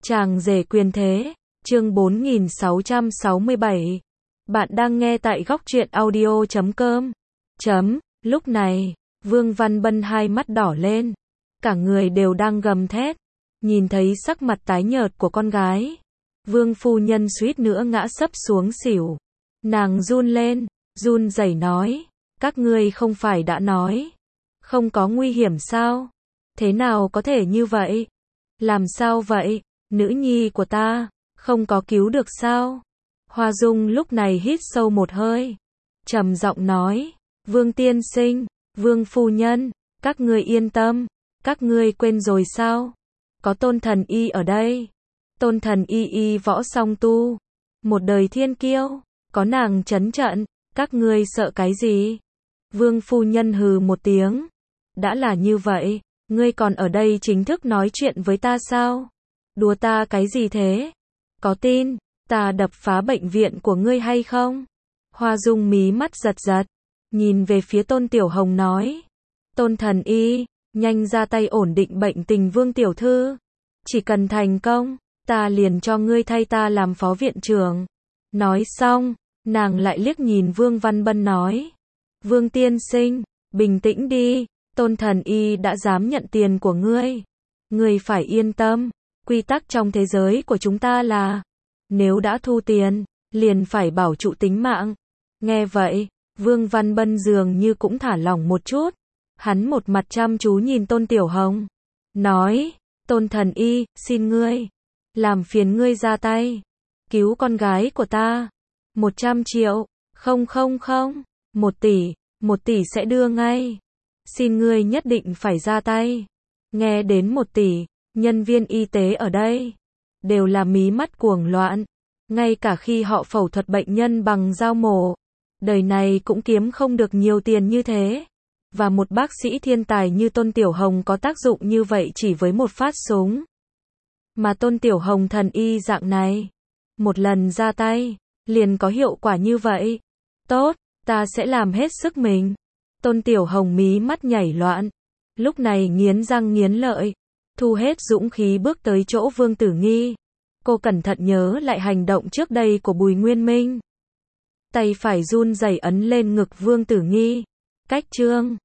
Chàng rể quyền thế, chương 4667. Bạn đang nghe tại góc truyện audio.com. Lúc này, Vương Văn Bân hai mắt đỏ lên, cả người đều đang gầm thét, nhìn thấy sắc mặt tái nhợt của con gái. Vương phu nhân suýt nữa ngã sấp xuống xỉu. Nàng run lên, run rẩy nói, các ngươi không phải đã nói, không có nguy hiểm sao? Thế nào có thể như vậy? Làm sao vậy? Nữ nhi của ta, không có cứu được sao? Hoa Dung lúc này hít sâu một hơi, trầm giọng nói, Vương tiên sinh, Vương phu nhân, các ngươi yên tâm, các ngươi quên rồi sao? Có Tôn Thần Y ở đây. Tôn Thần Y võ song tu, một đời thiên kiêu, có nàng trấn trận, các ngươi sợ cái gì? Vương phu nhân hừ một tiếng, đã là như vậy, ngươi còn ở đây chính thức nói chuyện với ta sao? Đùa ta cái gì thế? Có tin ta đập phá bệnh viện của ngươi hay không? Hoa Dung mí mắt giật giật, nhìn về phía Tôn Tiểu Hồng nói, Tôn Thần Y, nhanh ra tay ổn định bệnh tình Vương tiểu thư, chỉ cần thành công, ta liền cho ngươi thay ta làm phó viện trưởng. Nói xong, nàng lại liếc nhìn Vương Văn Bân nói, Vương tiên sinh, bình tĩnh đi, Tôn Thần Y đã dám nhận tiền của ngươi. Ngươi phải yên tâm, quy tắc trong thế giới của chúng ta là, nếu đã thu tiền, liền phải bảo trụ tính mạng. Nghe vậy, Vương Văn Bân dường như cũng thả lỏng một chút. Hắn một mặt chăm chú nhìn Tôn Tiểu Hồng, nói, Tôn Thần Y, xin ngươi, làm phiền ngươi ra tay, cứu con gái của ta. 100 triệu, không, 1 tỷ sẽ đưa ngay. Xin ngươi nhất định phải ra tay. Nghe đến 1 tỷ, nhân viên y tế ở đây đều là mí mắt cuồng loạn. Ngay cả khi họ phẫu thuật bệnh nhân bằng dao mổ, đời này cũng kiếm không được nhiều tiền như thế. Và một bác sĩ thiên tài như Tôn Tiểu Hồng có tác dụng như vậy chỉ với một phát súng. Mà Tôn Tiểu Hồng thần y dạng này, một lần ra tay, liền có hiệu quả như vậy. Tốt, ta sẽ làm hết sức mình. Tôn Tiểu Hồng mí mắt nhảy loạn, lúc này nghiến răng nghiến lợi, thu hết dũng khí bước tới chỗ Vương Tử Nghi. Cô cẩn thận nhớ lại hành động trước đây của Bùi Nguyên Minh. Tay phải run rẩy ấn lên ngực Vương Tử Nghi. Cách trương,